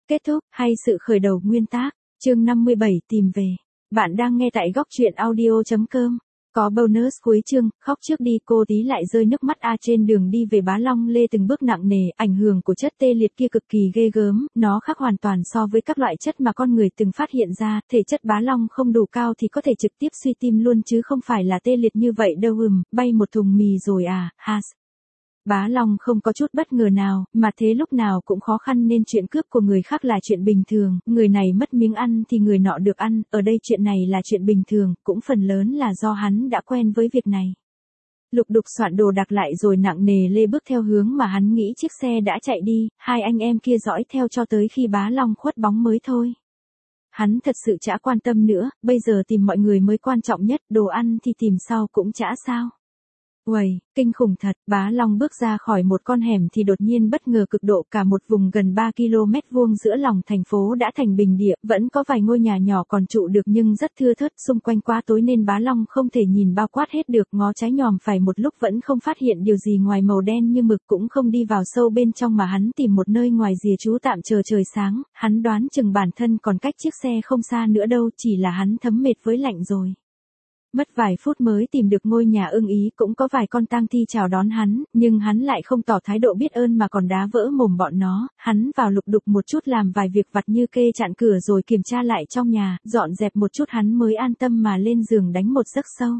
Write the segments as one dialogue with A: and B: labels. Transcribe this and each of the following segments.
A: Kết thúc, hay sự khởi đầu nguyên tác, chương 57 tìm về. Bạn đang nghe tại góc truyện audio.com. Có bonus cuối chương, khóc trước đi cô tí lại rơi nước mắt trên đường đi về Bá Long Lê từng bước nặng nề, ảnh hưởng của chất tê liệt kia cực kỳ ghê gớm, nó khác hoàn toàn so với các loại chất mà con người từng phát hiện ra, thể chất Bá Long không đủ cao thì có thể trực tiếp suy tim luôn chứ không phải là tê liệt như vậy đâu bay một thùng mì rồi has. Bá Long không có chút bất ngờ nào, mà thế lúc nào cũng khó khăn nên chuyện cướp của người khác là chuyện bình thường, người này mất miếng ăn thì người nọ được ăn, ở đây chuyện này là chuyện bình thường, cũng phần lớn là do hắn đã quen với việc này. Lục đục soạn đồ đạc lại rồi nặng nề lê bước theo hướng mà hắn nghĩ chiếc xe đã chạy đi, hai anh em kia dõi theo cho tới khi Bá Long khuất bóng mới thôi. Hắn thật sự chả quan tâm nữa, bây giờ tìm mọi người mới quan trọng nhất, đồ ăn thì tìm sau cũng chả sao. Uầy, kinh khủng thật, Bá Long bước ra khỏi một con hẻm thì đột nhiên bất ngờ cực độ, cả một vùng gần 3 km vuông giữa lòng thành phố đã thành bình địa, vẫn có vài ngôi nhà nhỏ còn trụ được nhưng rất thưa thớt, xung quanh quá tối nên Bá Long không thể nhìn bao quát hết được, ngó trái nhòm phải một lúc vẫn không phát hiện điều gì ngoài màu đen như mực, cũng không đi vào sâu bên trong mà hắn tìm một nơi ngoài rìa trú tạm chờ trời sáng, hắn đoán chừng bản thân còn cách chiếc xe không xa nữa đâu, chỉ là hắn thấm mệt với lạnh rồi. Mất vài phút mới tìm được ngôi nhà ưng ý, cũng có vài con tang thi chào đón hắn, nhưng hắn lại không tỏ thái độ biết ơn mà còn đá vỡ mồm bọn nó, hắn vào lục đục một chút làm vài việc vặt như kê chặn cửa rồi kiểm tra lại trong nhà, dọn dẹp một chút hắn mới an tâm mà lên giường đánh một giấc sâu.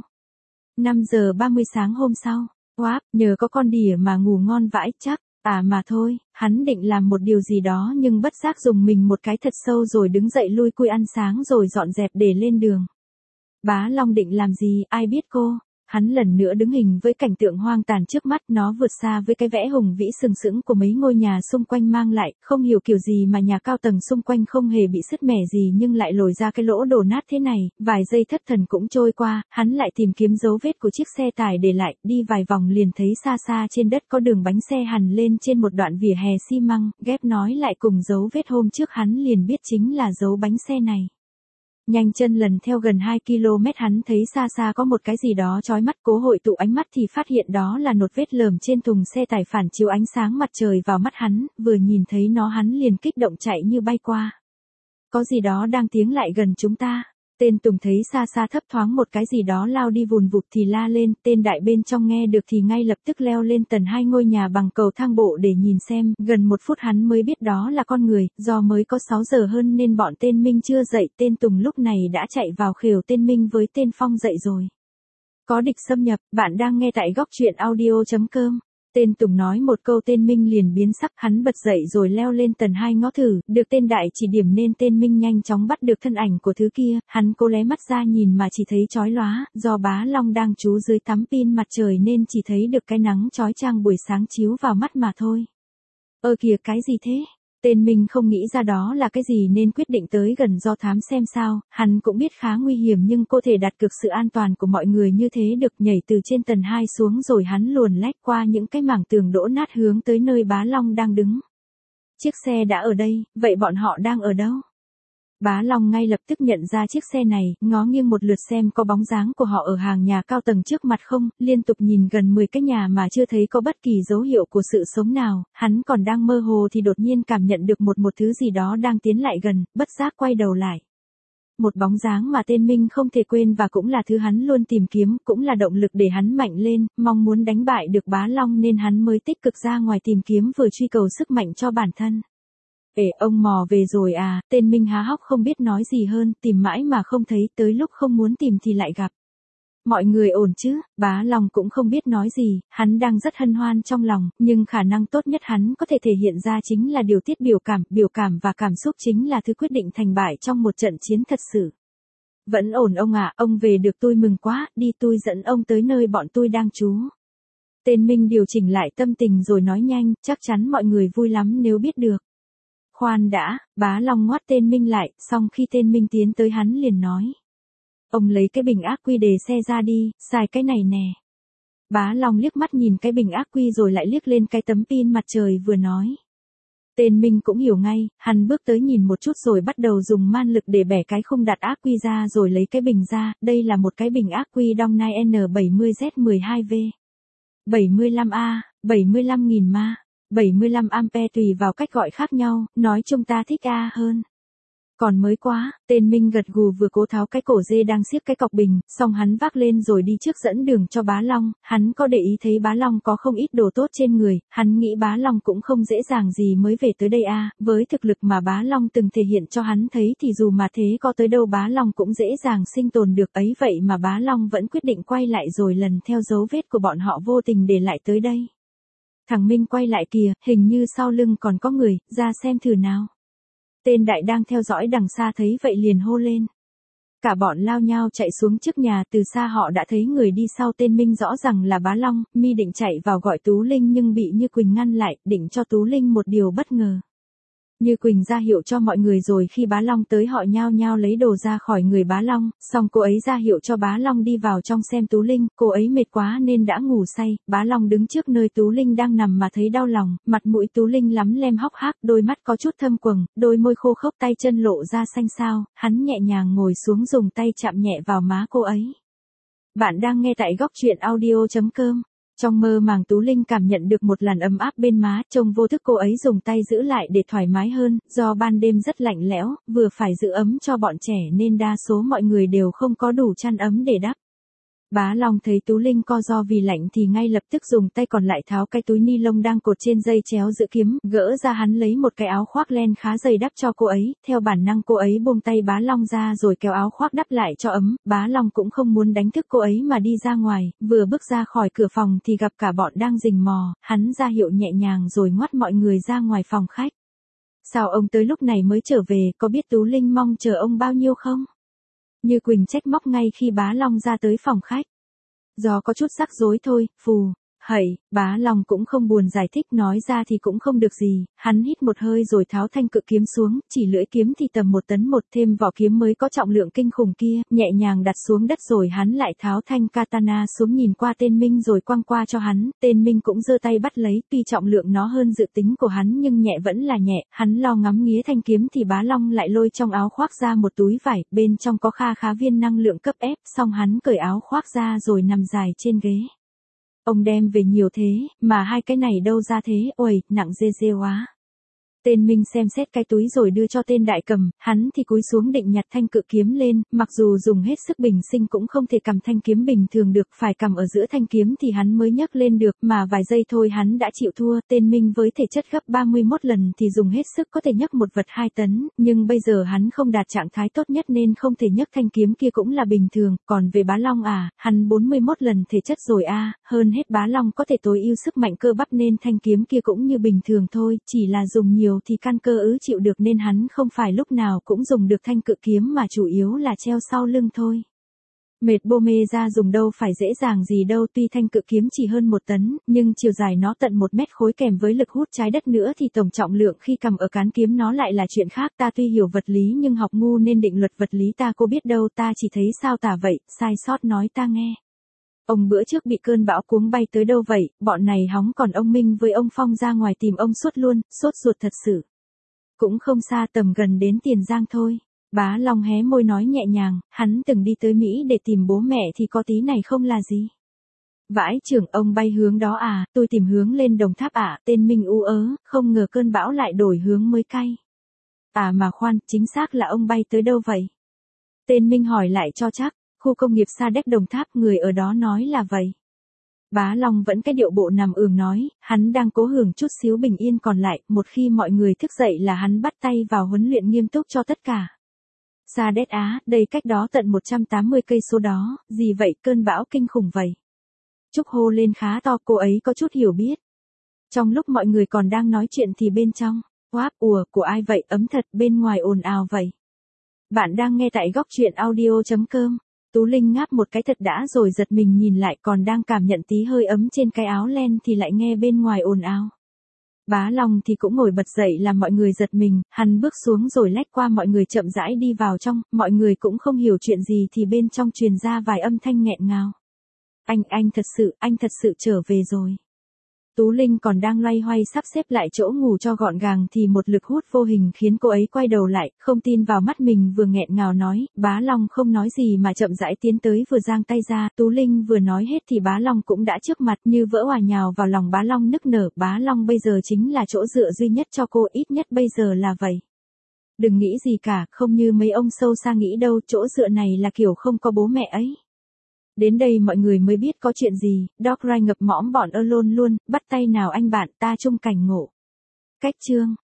A: 5 giờ 30 sáng hôm sau, nhờ có con đỉa mà ngủ ngon vãi chắc. Mà thôi, hắn định làm một điều gì đó nhưng bất giác dùng mình một cái thật sâu rồi đứng dậy lui cui ăn sáng rồi dọn dẹp để lên đường. Bá Long định làm gì, ai biết cô, hắn lần nữa đứng hình với cảnh tượng hoang tàn trước mắt, nó vượt xa với cái vẽ hùng vĩ sừng sững của mấy ngôi nhà xung quanh mang lại, không hiểu kiểu gì mà nhà cao tầng xung quanh không hề bị sứt mẻ gì nhưng lại lồi ra cái lỗ đổ nát thế này, vài giây thất thần cũng trôi qua, hắn lại tìm kiếm dấu vết của chiếc xe tải để lại, đi vài vòng liền thấy xa xa trên đất có đường bánh xe hằn lên trên một đoạn vỉa hè xi măng, ghép nói lại cùng dấu vết hôm trước hắn liền biết chính là dấu bánh xe này. Nhanh chân lần theo gần 2 km hắn thấy xa xa có một cái gì đó chói mắt, cố hội tụ ánh mắt thì phát hiện đó là nốt vết lởm trên thùng xe tải phản chiếu ánh sáng mặt trời vào mắt hắn, vừa nhìn thấy nó hắn liền kích động chạy như bay qua. Có gì đó đang tiến lại gần chúng ta. Tên Tùng thấy xa xa thấp thoáng một cái gì đó lao đi vùn vụt thì la lên, tên Đại bên trong nghe được thì ngay lập tức leo lên tầng 2 ngôi nhà bằng cầu thang bộ để nhìn xem, gần 1 phút hắn mới biết đó là con người, do mới có 6 giờ hơn nên bọn tên Minh chưa dậy, tên Tùng lúc này đã chạy vào khều tên Minh với tên Phong dậy rồi. Có địch xâm nhập, bạn đang nghe tại góc truyện audio.com. Tên Tùng nói một câu tên Minh liền biến sắc, hắn bật dậy rồi leo lên tầng 2 ngó thử, được tên Đại chỉ điểm nên tên Minh nhanh chóng bắt được thân ảnh của thứ kia, hắn cố lé mắt ra nhìn mà chỉ thấy chói lóa, do Bá Long đang trú dưới tắm pin mặt trời nên chỉ thấy được cái nắng chói chang buổi sáng chiếu vào mắt mà thôi. Kìa cái gì thế? Tên Minh không nghĩ ra đó là cái gì nên quyết định tới gần do thám xem sao, hắn cũng biết khá nguy hiểm nhưng cô thể đặt cược sự an toàn của mọi người như thế được, nhảy từ trên tầng 2 xuống rồi hắn luồn lách qua những cái mảng tường đổ nát hướng tới nơi Bá Long đang đứng. Chiếc xe đã ở đây, vậy bọn họ đang ở đâu? Bá Long ngay lập tức nhận ra chiếc xe này, ngó nghiêng một lượt xem có bóng dáng của họ ở hàng nhà cao tầng trước mặt không, liên tục nhìn gần 10 cái nhà mà chưa thấy có bất kỳ dấu hiệu của sự sống nào, hắn còn đang mơ hồ thì đột nhiên cảm nhận được một thứ gì đó đang tiến lại gần, bất giác quay đầu lại. Một bóng dáng mà tên Minh không thể quên và cũng là thứ hắn luôn tìm kiếm, cũng là động lực để hắn mạnh lên, mong muốn đánh bại được Bá Long nên hắn mới tích cực ra ngoài tìm kiếm vừa truy cầu sức mạnh cho bản thân. Ông mò về rồi à, tên Minh há hốc không biết nói gì hơn, tìm mãi mà không thấy, tới lúc không muốn tìm thì lại gặp. Mọi người ổn chứ, Bá Long cũng không biết nói gì, hắn đang rất hân hoan trong lòng, nhưng khả năng tốt nhất hắn có thể thể hiện ra chính là điều tiết biểu cảm và cảm xúc chính là thứ quyết định thành bại trong một trận chiến thật sự. Vẫn ổn ông ạ, ông về được tôi mừng quá, đi tôi dẫn ông tới nơi bọn tôi đang trú. Tên Minh điều chỉnh lại tâm tình rồi nói nhanh, chắc chắn mọi người vui lắm nếu biết được. Khoan đã, Bá Long ngoắt tên Minh lại, xong khi tên Minh tiến tới hắn liền nói. Ông lấy cái bình ác quy đề xe ra đi, xài cái này nè. Bá Long liếc mắt nhìn cái bình ác quy rồi lại liếc lên cái tấm pin mặt trời vừa nói. Tên Minh cũng hiểu ngay, hắn bước tới nhìn một chút rồi bắt đầu dùng man lực để bẻ cái khung đặt ác quy ra rồi lấy cái bình ra, đây là một cái bình ác quy Dongnai N70Z12V. 75A, 75.000 ma. 75 ampere tùy vào cách gọi khác nhau, nói chung ta thích A hơn. Còn mới quá, tên Minh gật gù vừa cố tháo cái cổ dê đang siết cái cọc bình, xong hắn vác lên rồi đi trước dẫn đường cho Bá Long, hắn có để ý thấy Bá Long có không ít đồ tốt trên người, hắn nghĩ Bá Long cũng không dễ dàng gì mới về tới đây với thực lực mà Bá Long từng thể hiện cho hắn thấy thì dù mà thế có tới đâu Bá Long cũng dễ dàng sinh tồn được ấy vậy mà Bá Long vẫn quyết định quay lại rồi lần theo dấu vết của bọn họ vô tình để lại tới đây. Thằng Minh quay lại kìa, hình như sau lưng còn có người, ra xem thử nào. Tên Đại đang theo dõi đằng xa thấy vậy liền hô lên. Cả bọn lao nhau chạy xuống trước nhà, từ xa họ đã thấy người đi sau tên Minh rõ ràng là Bá Long, mi định chạy vào gọi Tú Linh nhưng bị Như Quỳnh ngăn lại, định cho Tú Linh một điều bất ngờ. Như Quỳnh ra hiệu cho mọi người rồi khi Bá Long tới họ nhao nhao lấy đồ ra khỏi người Bá Long, xong cô ấy ra hiệu cho Bá Long đi vào trong xem Tú Linh, cô ấy mệt quá nên đã ngủ say, Bá Long đứng trước nơi Tú Linh đang nằm mà thấy đau lòng, mặt mũi Tú Linh lắm lem hốc hác, đôi mắt có chút thâm quầng, đôi môi khô khốc tay chân lộ ra xanh xao, hắn nhẹ nhàng ngồi xuống dùng tay chạm nhẹ vào má cô ấy. Bạn đang nghe tại góc truyện audio.com. Trong mơ màng Tú Linh cảm nhận được một làn ấm áp bên má, trông vô thức cô ấy dùng tay giữ lại để thoải mái hơn, do ban đêm rất lạnh lẽo, vừa phải giữ ấm cho bọn trẻ nên đa số mọi người đều không có đủ chăn ấm để đắp. Bá Long thấy Tú Linh co ro vì lạnh thì ngay lập tức dùng tay còn lại tháo cái túi ni lông đang cột trên dây chéo giữ kiếm, gỡ ra hắn lấy một cái áo khoác len khá dày đắp cho cô ấy, theo bản năng cô ấy buông tay Bá Long ra rồi kéo áo khoác đắp lại cho ấm, Bá Long cũng không muốn đánh thức cô ấy mà đi ra ngoài, vừa bước ra khỏi cửa phòng thì gặp cả bọn đang rình mò, hắn ra hiệu nhẹ nhàng rồi ngoắt mọi người ra ngoài phòng khách. Sao ông tới lúc này mới trở về, có biết Tú Linh mong chờ ông bao nhiêu không? Như Quỳnh trách móc ngay khi Bá Long ra tới phòng khách. Do có chút rắc rối thôi, phù, hẩy, Bá Long cũng không buồn giải thích nói ra thì cũng không được gì, hắn hít một hơi rồi tháo thanh cự kiếm xuống, chỉ lưỡi kiếm thì tầm 1 tấn thêm vỏ kiếm mới có trọng lượng kinh khủng kia, nhẹ nhàng đặt xuống đất rồi hắn lại tháo thanh katana xuống nhìn qua tên Minh rồi quăng qua cho hắn, tên Minh cũng giơ tay bắt lấy, tuy trọng lượng nó hơn dự tính của hắn nhưng nhẹ vẫn là nhẹ, hắn lo ngắm nghía thanh kiếm thì Bá Long lại lôi trong áo khoác ra một túi vải, bên trong có khá viên năng lượng cấp ép, xong hắn cởi áo khoác ra rồi nằm dài trên ghế. Ông đem về nhiều thế, mà hai cái này đâu ra thế, uầy, nặng dê quá. Tên Minh xem xét cái túi rồi đưa cho tên Đại cầm, hắn thì cúi xuống định nhặt thanh cự kiếm lên, mặc dù dùng hết sức bình sinh cũng không thể cầm thanh kiếm bình thường được, phải cầm ở giữa thanh kiếm thì hắn mới nhấc lên được, mà vài giây thôi hắn đã chịu thua, tên Minh với thể chất gấp 31 lần thì dùng hết sức có thể nhấc một vật 2 tấn, nhưng bây giờ hắn không đạt trạng thái tốt nhất nên không thể nhấc thanh kiếm kia cũng là bình thường, còn về Bá Long hắn 41 lần thể chất rồi hơn hết Bá Long có thể tối ưu sức mạnh cơ bắp nên thanh kiếm kia cũng như bình thường thôi, chỉ là dùng nhiều thì căn cơ chịu được nên hắn không phải lúc nào cũng dùng được thanh cự kiếm mà chủ yếu là treo sau lưng thôi. Mệt bô mê ra dùng đâu phải dễ dàng gì đâu, tuy thanh cự kiếm chỉ hơn 1 tấn, nhưng chiều dài nó tận 1 mét khối kèm với lực hút trái đất nữa thì tổng trọng lượng khi cầm ở cán kiếm nó lại là chuyện khác, ta tuy hiểu vật lý nhưng học ngu nên định luật vật lý ta cô biết đâu, ta chỉ thấy sao tả vậy, sai sót nói ta nghe. Ông bữa trước bị cơn bão cuống bay tới đâu vậy, bọn này hóng còn ông Minh với ông Phong ra ngoài tìm ông suốt luôn, sốt ruột thật sự. Cũng không xa, tầm gần đến Tiền Giang thôi. Bá Long hé môi nói nhẹ nhàng, hắn từng đi tới Mỹ để tìm bố mẹ thì có tí này không là gì. Vãi trưởng ông bay hướng đó tôi tìm hướng lên Đồng Tháp tên Minh không ngờ cơn bão lại đổi hướng mới cay. Mà khoan, chính xác là ông bay tới đâu vậy? Tên Minh hỏi lại cho chắc. Khu công nghiệp Sa Đéc Đồng Tháp, người ở đó nói là vậy. Bá Long vẫn cái điệu bộ nằm nói, hắn đang cố hưởng chút xíu bình yên còn lại, một khi mọi người thức dậy là hắn bắt tay vào huấn luyện nghiêm túc cho tất cả. Sa Đéc đây cách đó tận 180 cây số đó, gì vậy, cơn bão kinh khủng vậy. Trúc hô lên khá to, cô ấy có chút hiểu biết. Trong lúc mọi người còn đang nói chuyện thì bên trong, của ai vậy, ấm thật, bên ngoài ồn ào vậy. Bạn đang nghe tại góc truyện audio.com. Tú Linh ngáp một cái thật đã rồi giật mình nhìn lại, còn đang cảm nhận tí hơi ấm trên cái áo len thì lại nghe bên ngoài ồn ào. Bá Long thì cũng ngồi bật dậy làm mọi người giật mình, hắn bước xuống rồi lách qua mọi người chậm rãi đi vào trong, mọi người cũng không hiểu chuyện gì thì bên trong truyền ra vài âm thanh nghẹn ngào. Anh thật sự trở về rồi. Tú Linh còn đang loay hoay sắp xếp lại chỗ ngủ cho gọn gàng thì một lực hút vô hình khiến cô ấy quay đầu lại, không tin vào mắt mình, vừa nghẹn ngào nói, Bá Long không nói gì mà chậm rãi tiến tới, vừa giang tay ra. Tú Linh vừa nói hết thì Bá Long cũng đã trước mặt, như vỡ òa nhào vào lòng Bá Long nức nở. Bá Long bây giờ chính là chỗ dựa duy nhất cho cô, ít nhất bây giờ là vậy. Đừng nghĩ gì cả, không như mấy ông sâu xa nghĩ đâu, chỗ dựa này là kiểu không có bố mẹ ấy. Đến đây mọi người mới biết có chuyện gì, Doc Rai ngập mõm bọn Alone luôn, bắt tay nào anh bạn, ta chung cảnh ngộ. Cách chương